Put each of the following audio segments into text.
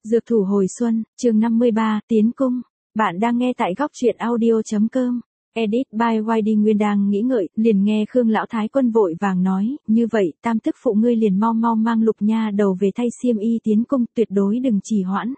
Dược thủ hồi xuân, chương 53, tiến cung. Bạn đang nghe tại góc truyện audio.com. Edit by YD Nguyên đang nghĩ ngợi, liền nghe Khương Lão Thái Quân vội vàng nói, như vậy, tam tức phụ ngươi liền mau mau mang Lục Nha đầu về thay xiêm y tiến cung, tuyệt đối đừng trì hoãn.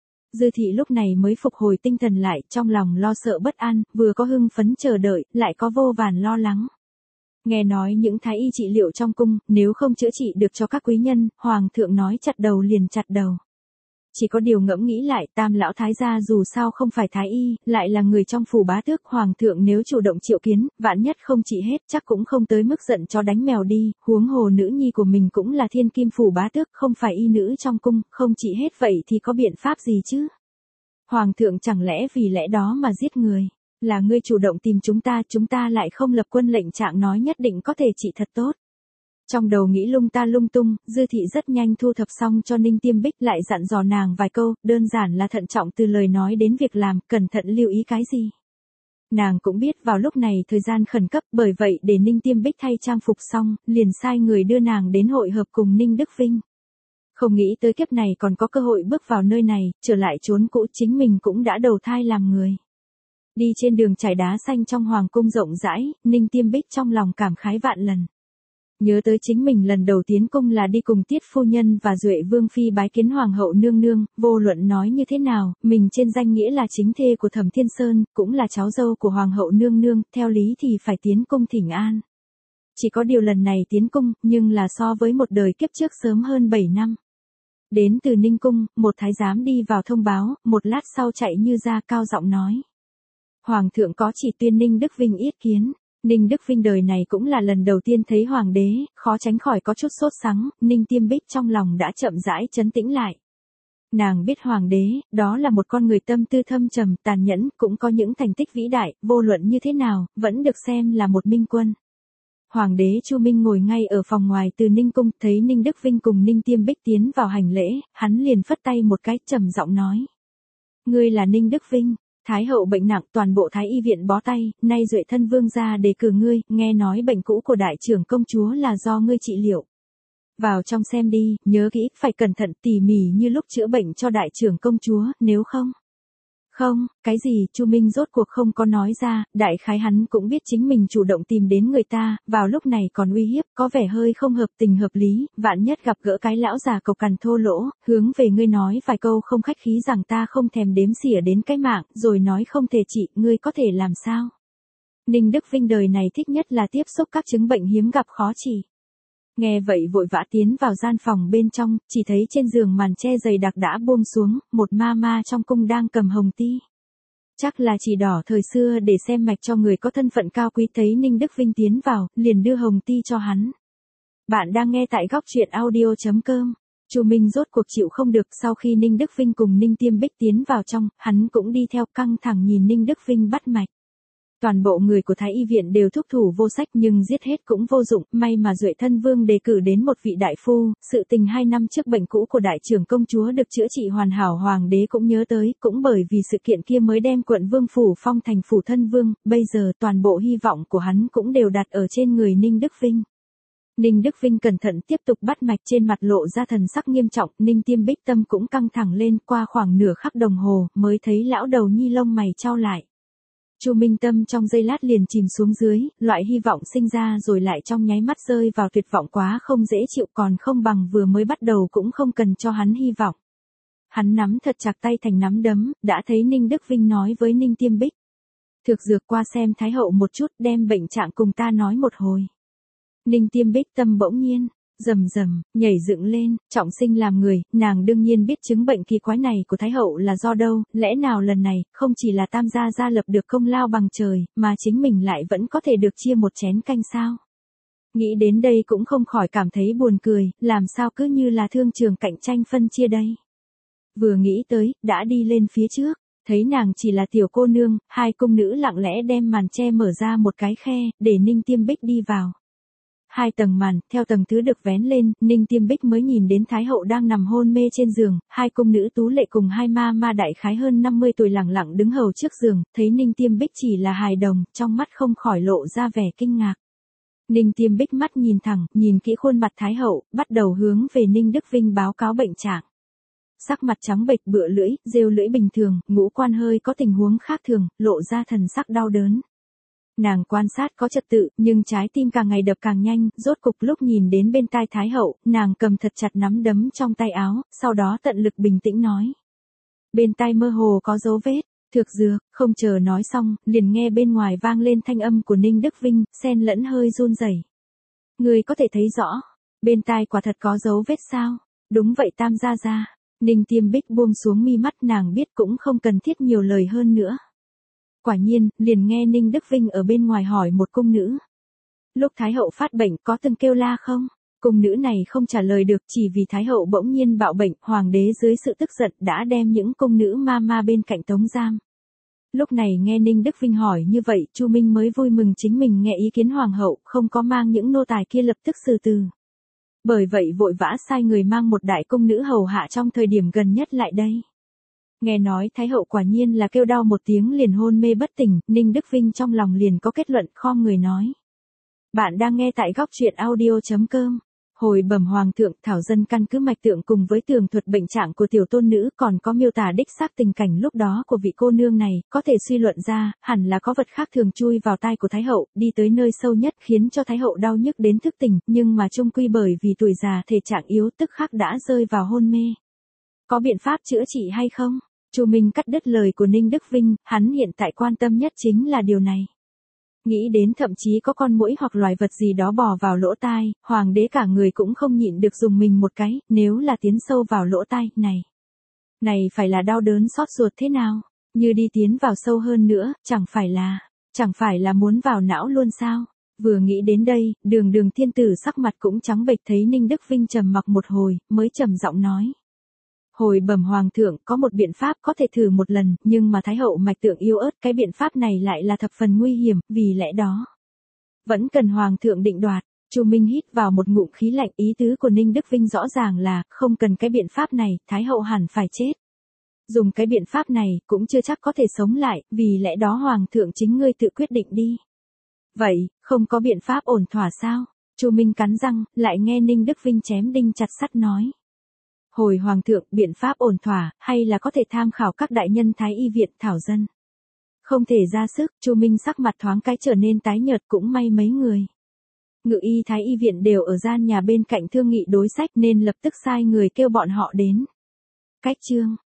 Dư thị lúc này mới phục hồi tinh thần lại, trong lòng lo sợ bất an, vừa có hưng phấn chờ đợi, lại có vô vàn lo lắng. Nghe nói những thái y trị liệu trong cung, nếu không chữa trị được cho các quý nhân, hoàng thượng nói chặt đầu liền chặt đầu. Chỉ có điều ngẫm nghĩ lại, tam lão thái gia dù sao không phải thái y, lại là người trong phủ bá tước, hoàng thượng nếu chủ động triệu kiến, vạn nhất không trị hết chắc cũng không tới mức giận chó đánh mèo đi, huống hồ nữ nhi của mình cũng là thiên kim phủ bá tước, không phải y nữ trong cung, không trị hết vậy thì có biện pháp gì chứ? Hoàng thượng chẳng lẽ vì lẽ đó mà giết người? Là ngươi chủ động tìm chúng ta lại không lập quân lệnh trạng nói nhất định có thể trị thật tốt. Trong đầu nghĩ lung ta lung tung, Dư thị rất nhanh thu thập xong cho Ninh Tiêm Bích, lại dặn dò nàng vài câu, đơn giản là thận trọng từ lời nói đến việc làm, cẩn thận lưu ý cái gì. Nàng cũng biết vào lúc này thời gian khẩn cấp, bởi vậy để Ninh Tiêm Bích thay trang phục xong, liền sai người đưa nàng đến hội hợp cùng Ninh Đức Vinh. Không nghĩ tới kiếp này còn có cơ hội bước vào nơi này, trở lại chốn cũ, chính mình cũng đã đầu thai làm người. Đi trên đường trải đá xanh trong hoàng cung rộng rãi, Ninh Tiêm Bích trong lòng cảm khái vạn lần. Nhớ tới chính mình lần đầu tiến cung là đi cùng Tiết phu nhân và Duệ Vương phi bái kiến hoàng hậu nương nương, vô luận nói như thế nào, mình trên danh nghĩa là chính thê của Thẩm Thiên Sơn, cũng là cháu dâu của hoàng hậu nương nương, theo lý thì phải tiến cung thỉnh an. Chỉ có điều lần này tiến cung, nhưng là so với một đời kiếp trước sớm hơn 7 năm. Đến từ Ninh cung, một thái giám đi vào thông báo, một lát sau chạy như ra cao giọng nói. Hoàng thượng có chỉ tuyên Ninh Đức Vinh yết kiến. Ninh Đức Vinh đời này cũng là lần đầu tiên thấy hoàng đế, khó tránh khỏi có chút sốt sắng, Ninh Tiêm Bích trong lòng đã chậm rãi trấn tĩnh lại. Nàng biết hoàng đế, đó là một con người tâm tư thâm trầm, tàn nhẫn, cũng có những thành tích vĩ đại, vô luận như thế nào, vẫn được xem là một minh quân. Hoàng đế Chu Minh ngồi ngay ở phòng ngoài từ Ninh cung, thấy Ninh Đức Vinh cùng Ninh Tiêm Bích tiến vào hành lễ, hắn liền phất tay một cái, trầm giọng nói. Ngươi là Ninh Đức Vinh. Thái hậu bệnh nặng, toàn bộ thái y viện bó tay, nay Duệ thân vương gia đề cử ngươi, nghe nói bệnh cũ của đại trưởng công chúa là do ngươi trị liệu. Vào trong xem đi, nhớ kỹ, phải cẩn thận tỉ mỉ như lúc chữa bệnh cho đại trưởng công chúa, nếu không. Không, cái gì, Chu Minh rốt cuộc không có nói ra, đại khái hắn cũng biết chính mình chủ động tìm đến người ta, vào lúc này còn uy hiếp, có vẻ hơi không hợp tình hợp lý, vạn nhất gặp gỡ cái lão già cộc cằn thô lỗ, hướng về ngươi nói vài câu không khách khí rằng ta không thèm đếm xỉa đến cái mạng, rồi nói không thể trị, ngươi có thể làm sao? Ninh Đức Vinh đời này thích nhất là tiếp xúc các chứng bệnh hiếm gặp khó trị. Nghe vậy vội vã tiến vào gian phòng bên trong, chỉ thấy trên giường màn che dày đặc đã buông xuống, một ma ma trong cung đang cầm hồng ti. Chắc là chỉ đỏ thời xưa để xem mạch cho người có thân phận cao quý, thấy Ninh Đức Vinh tiến vào, liền đưa hồng ti cho hắn. Bạn đang nghe tại góc truyện audio.com. Chu Minh rốt cuộc chịu không được, sau khi Ninh Đức Vinh cùng Ninh Tiêm Bích tiến vào trong, hắn cũng đi theo, căng thẳng nhìn Ninh Đức Vinh bắt mạch. Toàn bộ người của Thái y viện đều thúc thủ vô sách, nhưng giết hết cũng vô dụng, may mà Duệ thân vương đề cử đến một vị đại phu, sự tình 2 năm trước bệnh cũ của đại trưởng công chúa được chữa trị hoàn hảo, hoàng đế cũng nhớ tới, cũng bởi vì sự kiện kia mới đem quận vương phủ phong thành phủ thân vương, bây giờ toàn bộ hy vọng của hắn cũng đều đặt ở trên người Ninh Đức Vinh. Ninh Đức Vinh cẩn thận tiếp tục bắt mạch, trên mặt lộ ra thần sắc nghiêm trọng, Ninh Tiêm Bích tâm cũng căng thẳng lên, qua khoảng nửa khắc đồng hồ, mới thấy lão đầu nhi lông mày chau lại. Chu Minh tâm trong giây lát liền chìm xuống dưới, loại hy vọng sinh ra rồi lại trong nháy mắt rơi vào tuyệt vọng, quá không dễ chịu, còn không bằng vừa mới bắt đầu cũng không cần cho hắn hy vọng. Hắn nắm thật chặt tay thành nắm đấm, đã thấy Ninh Đức Vinh nói với Ninh Tiêm Bích. Thực dược qua xem Thái hậu một chút, đem bệnh trạng cùng ta nói một hồi. Ninh Tiêm Bích tâm bỗng nhiên rầm rầm nhảy dựng lên, trọng sinh làm người, nàng đương nhiên biết chứng bệnh kỳ quái này của Thái hậu là do đâu, lẽ nào lần này, không chỉ là Tam gia gia lập được công lao bằng trời, mà chính mình lại vẫn có thể được chia một chén canh sao? Nghĩ đến đây cũng không khỏi cảm thấy buồn cười, làm sao cứ như là thương trường cạnh tranh phân chia đây. Vừa nghĩ tới, đã đi lên phía trước, thấy nàng chỉ là tiểu cô nương, 2 cung nữ lặng lẽ đem màn che mở ra một cái khe, để Ninh Tiêm Bích đi vào. 2 tầng màn, theo tầng thứ được vén lên, Ninh Tiêm Bích mới nhìn đến Thái hậu đang nằm hôn mê trên giường, 2 cung nữ tú lệ cùng 2 ma ma đại khái hơn 50 tuổi lẳng lặng đứng hầu trước giường, thấy Ninh Tiêm Bích chỉ là hài đồng, trong mắt không khỏi lộ ra vẻ kinh ngạc. Ninh Tiêm Bích mắt nhìn thẳng, nhìn kỹ khuôn mặt Thái hậu, bắt đầu hướng về Ninh Đức Vinh báo cáo bệnh trạng. sắc mặt trắng bệch bựa lưỡi, rêu lưỡi bình thường, ngũ quan hơi có tình huống khác thường, lộ ra thần sắc đau đớn. Nàng quan sát có trật tự, nhưng trái tim càng ngày đập càng nhanh, rốt cục lúc nhìn đến bên tai Thái hậu, nàng cầm thật chặt nắm đấm trong tay áo, sau đó tận lực bình tĩnh nói. Bên tai mơ hồ có dấu vết, thực dược, không chờ nói xong, liền nghe bên ngoài vang lên thanh âm của Ninh Đức Vinh, xen lẫn hơi run rẩy. Người có thể thấy rõ, bên tai quả thật có dấu vết sao? Đúng vậy Tam gia gia. Ninh Tiêm Bích buông xuống mi mắt, nàng biết cũng không cần thiết nhiều lời hơn nữa. Quả nhiên, liền nghe Ninh Đức Vinh ở bên ngoài hỏi một cung nữ. Lúc Thái hậu phát bệnh có từng kêu la không? Cung nữ này không trả lời được, chỉ vì Thái hậu bỗng nhiên bạo bệnh, hoàng đế dưới sự tức giận đã đem những cung nữ ma bên cạnh tống giam. Lúc này nghe Ninh Đức Vinh hỏi như vậy, Chu Minh mới vui mừng chính mình nghe ý kiến hoàng hậu, không có mang những nô tài kia lập tức xử từ. Bởi vậy vội vã sai người mang một đại cung nữ hầu hạ trong thời điểm gần nhất lại đây. Nghe nói Thái hậu quả nhiên là kêu đau một tiếng liền hôn mê bất tỉnh, Ninh Đức Vinh trong lòng liền có kết luận, khom người nói. Bạn đang nghe tại góc truyện audio.com. Hồi bẩm hoàng thượng, Thảo dân căn cứ mạch tượng cùng với tường thuật bệnh trạng của tiểu tôn nữ, còn có miêu tả đích xác tình cảnh lúc đó của vị cô nương này, có thể suy luận ra, hẳn là có vật khác thường chui vào tai của Thái hậu, đi tới nơi sâu nhất khiến cho Thái hậu đau nhức đến thức tỉnh, nhưng mà chung quy bởi vì tuổi già thể trạng yếu tức khắc đã rơi vào hôn mê. Có biện pháp chữa trị hay không? Chu Minh cắt đứt lời của Ninh Đức Vinh, hắn hiện tại quan tâm nhất chính là điều này. Nghĩ đến thậm chí có con muỗi hoặc loài vật gì đó bò vào lỗ tai, hoàng đế cả người cũng không nhịn được dùng mình một cái, nếu là tiến sâu vào lỗ tai, này phải là đau đớn xót ruột thế nào, như đi tiến vào sâu hơn nữa, chẳng phải là muốn vào não luôn sao? Vừa nghĩ đến đây, Đường thiên tử sắc mặt cũng trắng bệch, thấy Ninh Đức Vinh trầm mặc một hồi, mới trầm giọng nói. Hồi bẩm hoàng thượng, có một biện pháp có thể thử một lần, nhưng mà Thái hậu mạch tượng yếu ớt, cái biện pháp này lại là thập phần nguy hiểm, vì lẽ đó vẫn cần hoàng thượng định đoạt. Chu Minh hít vào một ngụm khí lạnh, ý tứ của Ninh Đức Vinh rõ ràng là, không cần cái biện pháp này, Thái hậu hẳn phải chết. Dùng cái biện pháp này, cũng chưa chắc có thể sống lại, vì lẽ đó hoàng thượng chính ngươi tự quyết định đi. Vậy, không có biện pháp ổn thỏa sao? Chu Minh cắn răng, lại nghe Ninh Đức Vinh chém đinh chặt sắt nói. Hồi hoàng thượng, biện pháp ổn thỏa, hay là có thể tham khảo các đại nhân Thái y viện Thảo dân. Không thể ra sức, Chu Minh sắc mặt thoáng cái trở nên tái nhợt, cũng may mấy người Ngự y Thái y viện đều ở gian nhà bên cạnh thương nghị đối sách nên lập tức sai người kêu bọn họ đến. Cách chương